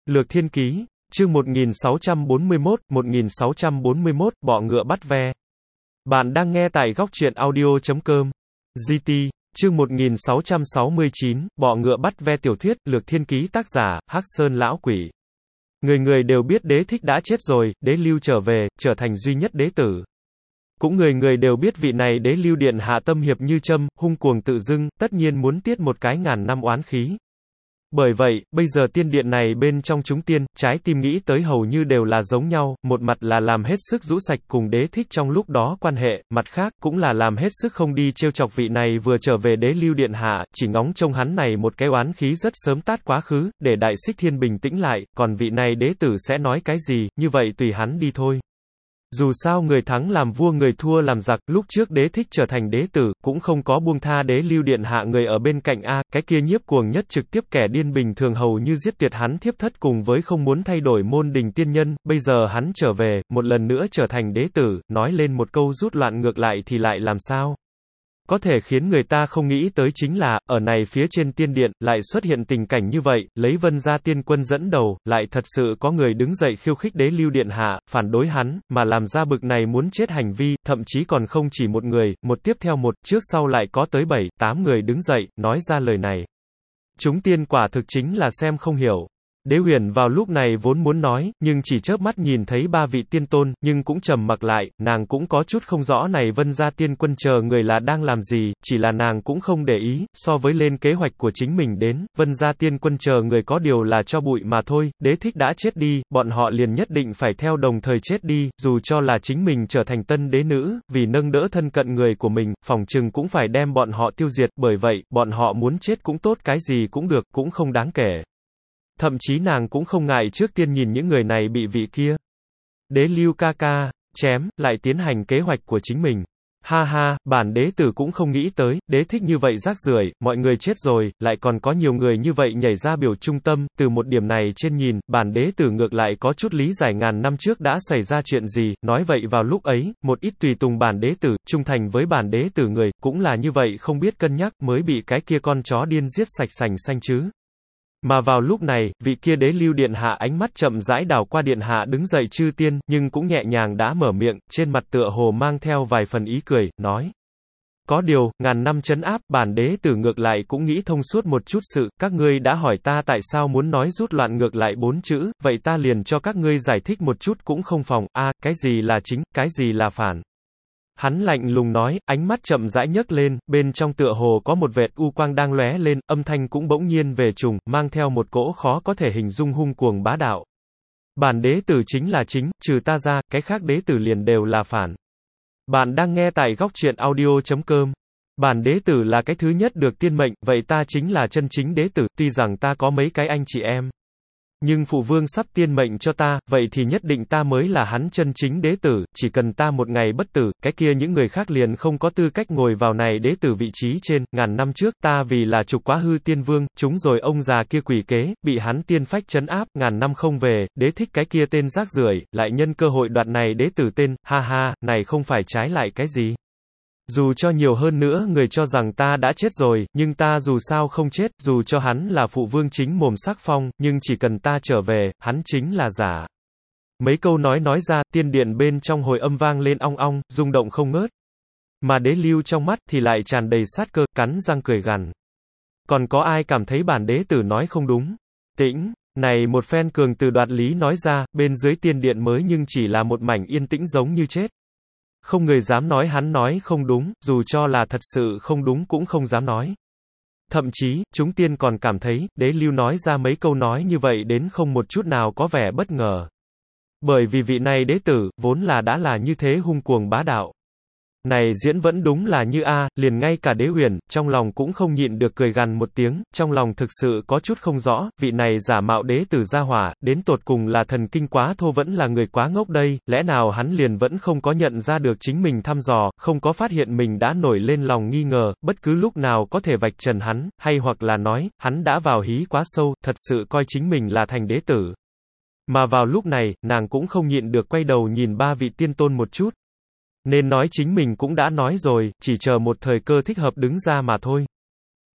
Lược Thiên Ký, chương 1641, bọ ngựa bắt ve. Bạn đang nghe tại góc truyện audio.com. GT, chương 1669, bọ ngựa bắt ve. Tiểu thuyết, Lược Thiên Ký. Tác giả, Hắc Sơn Lão Quỷ. Người người đều biết Đế Thích đã chết rồi, Đế Lưu trở về, trở thành duy nhất đế tử. Cũng người người đều biết vị này Đế Lưu điện hạ tâm hiệp như châm, hung cuồng tự dưng, tất nhiên muốn tiết một cái ngàn năm oán khí. Bởi vậy, bây giờ tiên điện này bên trong chúng tiên, trái tim nghĩ tới hầu như đều là giống nhau, một mặt là làm hết sức rũ sạch cùng Đế Thích trong lúc đó quan hệ, mặt khác, cũng là làm hết sức không đi trêu chọc vị này vừa trở về Đế Lưu điện hạ, chỉ ngóng trông hắn này một cái oán khí rất sớm tát quá khứ, để Đại Xích Thiên bình tĩnh lại, còn vị này đế tử sẽ nói cái gì, như vậy tùy hắn đi thôi. Dù sao người thắng làm vua người thua làm giặc, lúc trước Đế Thích trở thành đế tử, cũng không có buông tha Đế Lưu điện hạ người ở bên cạnh cái kia nhiếp cuồng nhất trực tiếp kẻ điên bình thường hầu như giết tiệt hắn thiếp thất cùng với không muốn thay đổi môn đình tiên nhân, bây giờ hắn trở về, một lần nữa trở thành đế tử, nói lên một câu rút loạn ngược lại thì lại làm sao? Có thể khiến người ta không nghĩ tới chính là, ở này phía trên tiên điện, lại xuất hiện tình cảnh như vậy, lấy Vân gia tiên quân dẫn đầu, lại thật sự có người đứng dậy khiêu khích Đế Lưu điện hạ, phản đối hắn, mà làm ra bực này muốn chết hành vi, thậm chí còn không chỉ một người, một tiếp theo một, trước sau lại có tới 7-8 người đứng dậy, nói ra lời này. Chúng tiên quả thực chính là xem không hiểu. Đế Huyền vào lúc này vốn muốn nói, nhưng chỉ chớp mắt nhìn thấy ba vị tiên tôn, nhưng cũng trầm mặc lại, nàng cũng có chút không rõ này Vân gia tiên quân chờ người là đang làm gì, chỉ là nàng cũng không để ý, so với lên kế hoạch của chính mình đến, Vân gia tiên quân chờ người có điều là cho bụi mà thôi, Đế Thích đã chết đi, bọn họ liền nhất định phải theo đồng thời chết đi, dù cho là chính mình trở thành tân đế nữ, vì nâng đỡ thân cận người của mình, phòng chừng cũng phải đem bọn họ tiêu diệt, bởi vậy, bọn họ muốn chết cũng tốt cái gì cũng được, cũng không đáng kể. Thậm chí nàng cũng không ngại trước tiên nhìn những người này bị vị kia Đế Lưu ca ca chém, lại tiến hành kế hoạch của chính mình. Ha ha, bản đế tử cũng không nghĩ tới, Đế Thích như vậy rác rưởi, mọi người chết rồi, lại còn có nhiều người như vậy nhảy ra biểu trung tâm, từ một điểm này trên nhìn, bản đế tử ngược lại có chút lý giải ngàn năm trước đã xảy ra chuyện gì, nói vậy vào lúc ấy, một ít tùy tùng bản đế tử, trung thành với bản đế tử người, cũng là như vậy không biết cân nhắc, mới bị cái kia con chó điên giết sạch sành xanh chứ. Mà vào lúc này, vị kia Đế Lưu điện hạ ánh mắt chậm rãi đảo qua điện hạ đứng dậy chư tiên, nhưng cũng nhẹ nhàng đã mở miệng, trên mặt tựa hồ mang theo vài phần ý cười, nói. Có điều, ngàn năm trấn áp, bản đế tử ngược lại cũng nghĩ thông suốt một chút sự, các ngươi đã hỏi ta tại sao muốn nói rút loạn ngược lại 4 chữ, vậy ta liền cho các ngươi giải thích một chút cũng không phòng, cái gì là chính, cái gì là phản. Hắn lạnh lùng nói, ánh mắt chậm rãi nhấc lên, bên trong tựa hồ có một vệt u quang đang lóe lên, âm thanh cũng bỗng nhiên về trùng, mang theo một cỗ khó có thể hình dung hung cuồng bá đạo. Bản đế tử chính là chính, trừ ta ra, cái khác đế tử liền đều là phản. Bạn đang nghe tại góc truyện audio.com. Bản đế tử là cái thứ nhất được tiên mệnh, vậy ta chính là chân chính đế tử, tuy rằng ta có mấy cái anh chị em. Nhưng phụ vương sắp tiên mệnh cho ta, vậy thì nhất định ta mới là hắn chân chính đế tử, chỉ cần ta một ngày bất tử, cái kia những người khác liền không có tư cách ngồi vào này đế tử vị trí trên, ngàn năm trước ta vì là trục quá hư tiên vương, chúng rồi ông già kia quỷ kế, bị hắn tiên phách trấn áp, ngàn năm không về, Đế Thích cái kia tên rác rưởi, lại nhân cơ hội đoạt này đế tử tên, ha ha, này không phải trái lại cái gì. Dù cho nhiều hơn nữa người cho rằng ta đã chết rồi, nhưng ta dù sao không chết, dù cho hắn là phụ vương chính mồm sắc phong, nhưng chỉ cần ta trở về, hắn chính là giả. Mấy câu nói ra, tiên điện bên trong hồi âm vang lên ong ong, rung động không ngớt. Mà Đế Lưu trong mắt thì lại tràn đầy sát cơ, cắn răng cười gằn. Còn có ai cảm thấy bản đế tử nói không đúng? Tĩnh, này một phen cường từ đoạt lý nói ra, bên dưới tiên điện mới nhưng chỉ là một mảnh yên tĩnh giống như chết. Không người dám nói hắn nói không đúng, dù cho là thật sự không đúng cũng không dám nói. Thậm chí, chúng tiên còn cảm thấy, Đế Lưu nói ra mấy câu nói như vậy đến không một chút nào có vẻ bất ngờ. Bởi vì vị này đế tử, vốn là đã là như thế hung cuồng bá đạo. Này diễn vẫn đúng là như liền ngay cả Đế Huyền, trong lòng cũng không nhịn được cười gằn một tiếng, trong lòng thực sự có chút không rõ, vị này giả mạo đế tử gia hỏa, đến tột cùng là thần kinh quá thô vẫn là người quá ngốc đây, lẽ nào hắn liền vẫn không có nhận ra được chính mình thăm dò, không có phát hiện mình đã nổi lên lòng nghi ngờ, bất cứ lúc nào có thể vạch trần hắn, hay hoặc là nói, hắn đã vào hí quá sâu, thật sự coi chính mình là thành đế tử. Mà vào lúc này, nàng cũng không nhịn được quay đầu nhìn ba vị tiên tôn một chút. Nên nói chính mình cũng đã nói rồi, chỉ chờ một thời cơ thích hợp đứng ra mà thôi.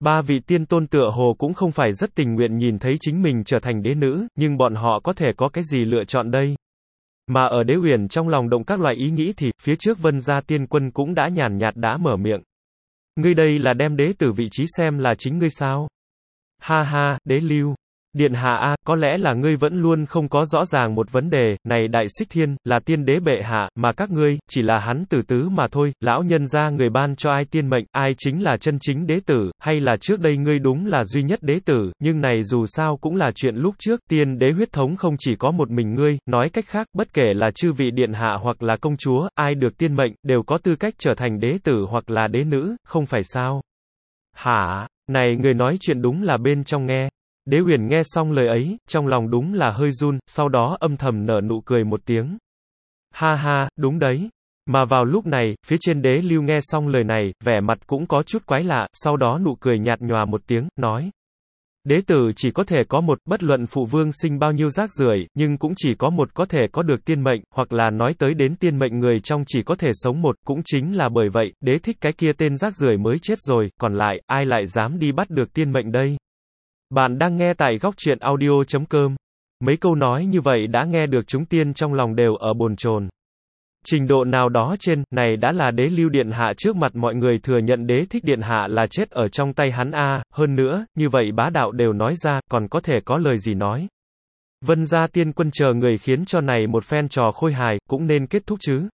Ba vị tiên tôn tựa hồ cũng không phải rất tình nguyện nhìn thấy chính mình trở thành đế nữ, nhưng bọn họ có thể có cái gì lựa chọn đây? Mà ở Đế Uyển trong lòng động các loại ý nghĩ thì, phía trước Vân gia tiên quân cũng đã nhàn nhạt đã mở miệng. Ngươi đây là đem đế tử vị trí xem là chính ngươi sao? Ha ha, Đế Lưu. Điện hạ a, có lẽ là ngươi vẫn luôn không có rõ ràng một vấn đề, này Đại Xích Thiên, là tiên đế bệ hạ, mà các ngươi, chỉ là hắn tử tứ mà thôi, lão nhân gia người ban cho ai tiên mệnh, ai chính là chân chính đế tử, hay là trước đây ngươi đúng là duy nhất đế tử, nhưng này dù sao cũng là chuyện lúc trước, tiên đế huyết thống không chỉ có một mình ngươi, nói cách khác, bất kể là chư vị điện hạ hoặc là công chúa, ai được tiên mệnh, đều có tư cách trở thành đế tử hoặc là đế nữ, không phải sao? Hả? Này người nói chuyện đúng là bên trong nghe. Đế Uyển nghe xong lời ấy, trong lòng đúng là hơi run, sau đó âm thầm nở nụ cười một tiếng. Ha ha, đúng đấy. Mà vào lúc này, phía trên Đế Lưu nghe xong lời này, vẻ mặt cũng có chút quái lạ, sau đó nụ cười nhạt nhòa một tiếng, nói. Đế tử chỉ có thể có một, bất luận phụ vương sinh bao nhiêu rác rưởi, nhưng cũng chỉ có một có thể có được tiên mệnh, hoặc là nói tới đến tiên mệnh người trong chỉ có thể sống một, cũng chính là bởi vậy, đế thích cái kia tên rác rưởi mới chết rồi, còn lại, ai lại dám đi bắt được tiên mệnh đây? Bạn đang nghe tại góc truyện audio.com. Mấy câu nói như vậy đã nghe được chúng tiên trong lòng đều ở bồn chồn. Trình độ nào đó trên, này đã là Đế Lưu điện hạ trước mặt mọi người thừa nhận đế thích điện hạ là chết ở trong tay hắn a, hơn nữa, như vậy bá đạo đều nói ra, còn có thể có lời gì nói. Vân gia tiên quân chờ người khiến cho này một phen trò khôi hài, cũng nên kết thúc chứ.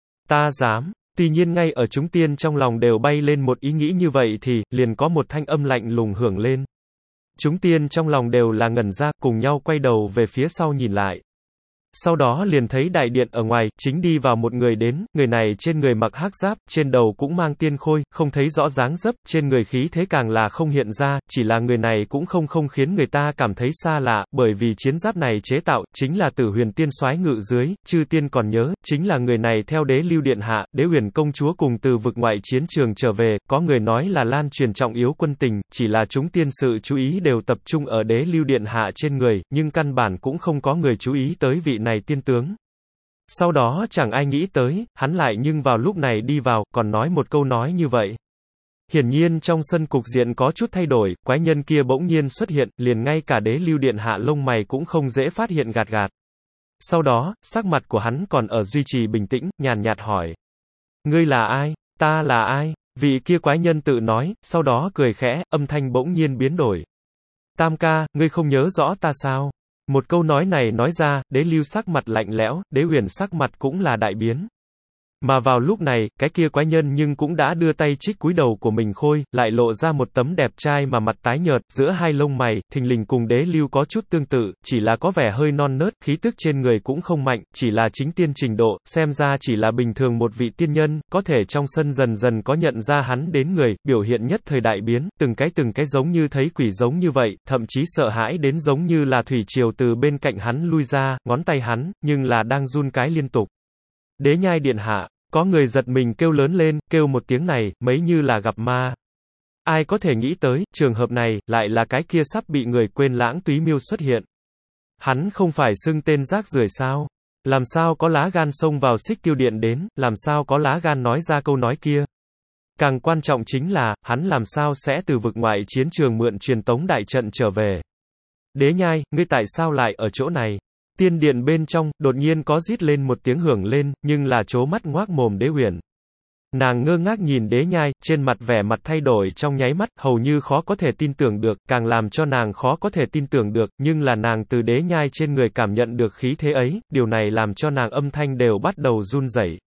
Ta dám. Tuy nhiên ngay ở chúng tiên trong lòng đều bay lên một ý nghĩ như vậy thì, liền có một thanh âm lạnh lùng hưởng lên. Chúng tiên trong lòng đều là ngẩn ra, cùng nhau quay đầu về phía sau nhìn lại. Sau đó liền thấy đại điện ở ngoài, chính đi vào một người đến, người này trên người mặc hắc giáp, trên đầu cũng mang tiên khôi, không thấy rõ dáng dấp, trên người khí thế càng là không hiện ra, chỉ là người này cũng không khiến người ta cảm thấy xa lạ, bởi vì chiến giáp này chế tạo, chính là Tử Huyền tiên soái ngự dưới, chư tiên còn nhớ, chính là người này theo Đế Lưu điện hạ, Đế Huyền công chúa cùng từ vực ngoại chiến trường trở về, có người nói là lan truyền trọng yếu quân tình, chỉ là chúng tiên sự chú ý đều tập trung ở Đế Lưu điện hạ trên người, nhưng căn bản cũng không có người chú ý tới vị này tiên tướng. Sau đó chẳng ai nghĩ tới, hắn lại nhưng vào lúc này đi vào, còn nói một câu nói như vậy. Hiển nhiên trong sân cục diện có chút thay đổi, quái nhân kia bỗng nhiên xuất hiện, liền ngay cả Đế Lưu điện hạ lông mày cũng không dễ phát hiện gạt gạt. Sau đó, sắc mặt của hắn còn ở duy trì bình tĩnh, nhàn nhạt hỏi. Ngươi là ai? Ta là ai? Vị kia quái nhân tự nói, sau đó cười khẽ, âm thanh bỗng nhiên biến đổi. Tam ca, ngươi không nhớ rõ ta sao? Một câu nói này nói ra, Đế Lưu sắc mặt lạnh lẽo, Đế Uyển sắc mặt cũng là đại biến. Mà vào lúc này, cái kia quái nhân nhưng cũng đã đưa tay trích cúi đầu của mình khôi, lại lộ ra một tấm đẹp trai mà mặt tái nhợt, giữa hai lông mày, thình lình cùng Đế Lưu có chút tương tự, chỉ là có vẻ hơi non nớt, khí tức trên người cũng không mạnh, chỉ là chính tiên trình độ, xem ra chỉ là bình thường một vị tiên nhân, có thể trong sân dần dần có nhận ra hắn đến người, biểu hiện nhất thời đại biến, từng cái giống như thấy quỷ giống như vậy, thậm chí sợ hãi đến giống như là thủy triều từ bên cạnh hắn lui ra, ngón tay hắn, nhưng là đang run cái liên tục. Đế nhai điện hạ. Có người giật mình kêu lớn lên, kêu một tiếng này, mấy như là gặp ma. Ai có thể nghĩ tới, trường hợp này, lại là cái kia sắp bị người quên lãng Túy Miêu xuất hiện. Hắn không phải xưng tên rác rưởi sao? Làm sao có lá gan xông vào Xích Tiêu Điện đến, làm sao có lá gan nói ra câu nói kia? Càng quan trọng chính là, hắn làm sao sẽ từ vực ngoại chiến trường mượn truyền tống đại trận trở về? Đế nhai, ngươi tại sao lại ở chỗ này? Tiên điện bên trong, đột nhiên có rít lên một tiếng hưởng lên, nhưng là trố mắt ngoác mồm Đế Uyển. Nàng ngơ ngác nhìn Đế nhai, trên mặt vẻ mặt thay đổi trong nháy mắt, hầu như khó có thể tin tưởng được, càng làm cho nàng khó có thể tin tưởng được, nhưng là nàng từ Đế nhai trên người cảm nhận được khí thế ấy, điều này làm cho nàng âm thanh đều bắt đầu run rẩy.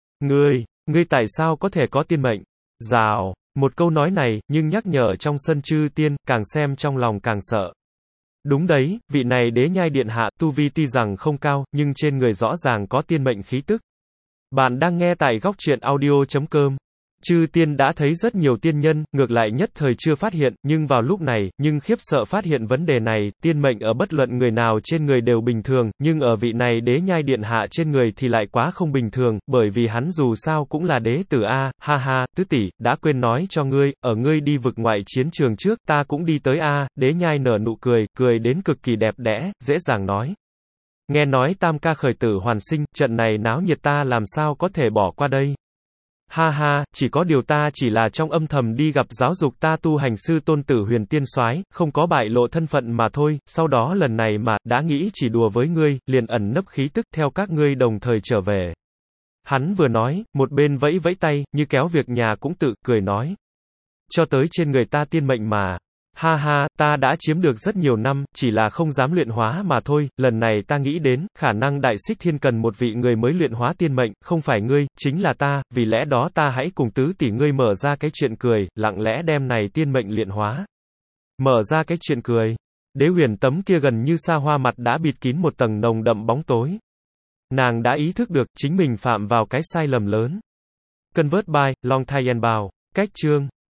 Ngươi tại sao có thể có tiên mệnh? Rào, một câu nói này, nhưng nhắc nhở trong sân chư tiên, càng xem trong lòng càng sợ. Đúng đấy, vị này Đế nhai điện hạ, tu vi tuy rằng không cao, nhưng trên người rõ ràng có tiên mệnh khí tức. Bạn đang nghe tại góc truyện audio.com. Chư tiên đã thấy rất nhiều tiên nhân, ngược lại nhất thời chưa phát hiện, nhưng vào lúc này, nhưng khiếp sợ phát hiện vấn đề này, tiên mệnh ở bất luận người nào trên người đều bình thường, nhưng ở vị này Đế nhai điện hạ trên người thì lại quá không bình thường, bởi vì hắn dù sao cũng là đế tử a, ha ha, tứ tỷ, đã quên nói cho ngươi, ở ngươi đi vực ngoại chiến trường trước, ta cũng đi tới a, Đế nhai nở nụ cười, cười đến cực kỳ đẹp đẽ, dễ dàng nói. Nghe nói tam ca khởi tử hoàn sinh, trận này náo nhiệt ta làm sao có thể bỏ qua đây. Ha ha, chỉ có điều ta chỉ là trong âm thầm đi gặp giáo dục ta tu hành sư Tôn Tử Huyền Tiên Soái, không có bại lộ thân phận mà thôi, sau đó lần này mà, đã nghĩ chỉ đùa với ngươi, liền ẩn nấp khí tức, theo các ngươi đồng thời trở về. Hắn vừa nói, một bên vẫy vẫy tay, như kéo việc nhà cũng tự, cười nói. Cho tới trên người ta tiên mệnh mà. Ha ha, ta đã chiếm được rất nhiều năm, chỉ là không dám luyện hóa mà thôi, lần này ta nghĩ đến, khả năng Đại Xích Thiên cần một vị người mới luyện hóa tiên mệnh, không phải ngươi, chính là ta, vì lẽ đó ta hãy cùng tứ tỷ ngươi mở ra cái chuyện cười, lặng lẽ đem này tiên mệnh luyện hóa. Mở ra cái chuyện cười. Đế Huyền tấm kia gần như xa hoa mặt đã bịt kín một tầng nồng đậm bóng tối. Nàng đã ý thức được, chính mình phạm vào cái sai lầm lớn. Convert by, Long Thai Bao. Cách chương.